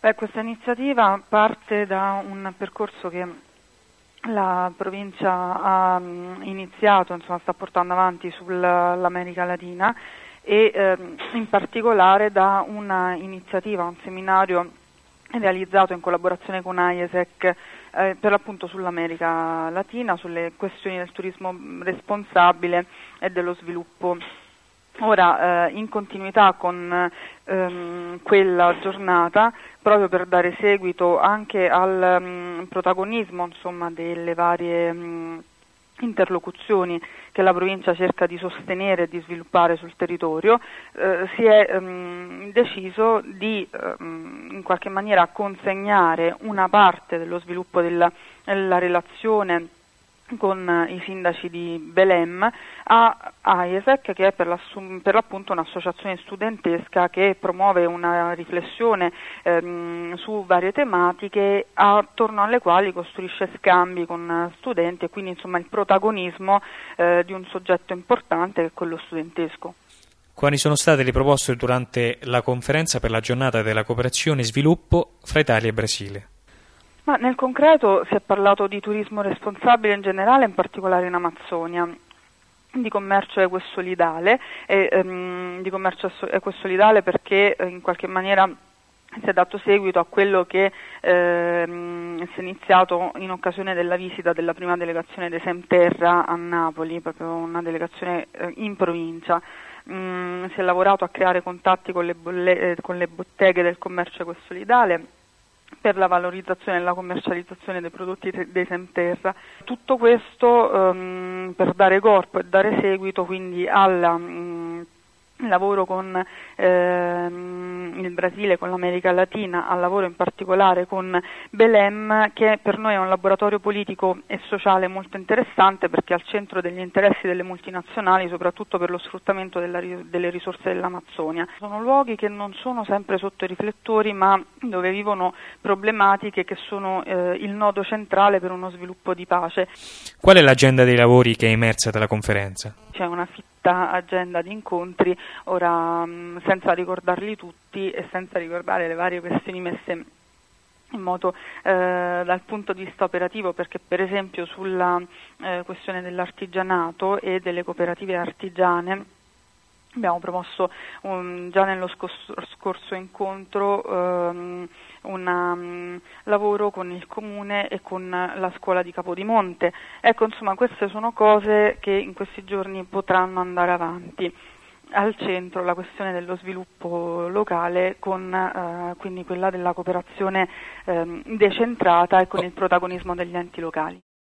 Questa iniziativa parte da un percorso che la provincia ha iniziato, sta portando avanti sull'America Latina e in particolare da una iniziativa, un seminario realizzato in collaborazione con AIESEC per l'appunto sull'America Latina, sulle questioni del turismo responsabile e dello sviluppo. Ora, in continuità con quella giornata, proprio per dare seguito anche al protagonismo, delle varie interlocuzioni che la provincia cerca di sostenere e di sviluppare sul territorio, si è deciso di in qualche maniera consegnare una parte dello sviluppo della relazione con i sindaci di Belém a AIESEC, che è per l'appunto un'associazione studentesca che promuove una riflessione su varie tematiche attorno alle quali costruisce scambi con studenti e quindi il protagonismo di un soggetto importante che è quello studentesco. Quali sono state le proposte durante la conferenza per la giornata della cooperazione e sviluppo fra Italia e Brasile? Ma nel concreto si è parlato di turismo responsabile in generale, in particolare in Amazzonia, di commercio equo e solidale, perché in qualche maniera si è dato seguito a quello che si è iniziato in occasione della visita della prima delegazione dei Semterra a Napoli, proprio una delegazione in provincia. Si è lavorato a creare contatti con le botteghe del commercio equo e solidale per la valorizzazione e la commercializzazione dei prodotti dei Semterra. Tutto questo per dare corpo e dare seguito quindi al lavoro con il Brasile, con l'America Latina, al lavoro in particolare con Belém, che per noi è un laboratorio politico e sociale molto interessante perché è al centro degli interessi delle multinazionali, soprattutto per lo sfruttamento delle risorse dell'Amazzonia. Sono luoghi che non sono sempre sotto i riflettori, ma dove vivono problematiche che sono il nodo centrale per uno sviluppo di pace. Qual è l'agenda dei lavori che è emersa dalla conferenza? C'è una fitta agenda di incontri, ora senza ricordarli tutti e senza ricordare le varie questioni messe in moto dal punto di vista operativo, perché per esempio sulla questione dell'artigianato e delle cooperative artigiane abbiamo promosso già nello scorso incontro un lavoro con il Comune e con la scuola di Capodimonte. Ecco, queste sono cose che in questi giorni potranno andare avanti. Al centro la questione dello sviluppo locale con quindi quella della cooperazione decentrata e con il protagonismo degli enti locali.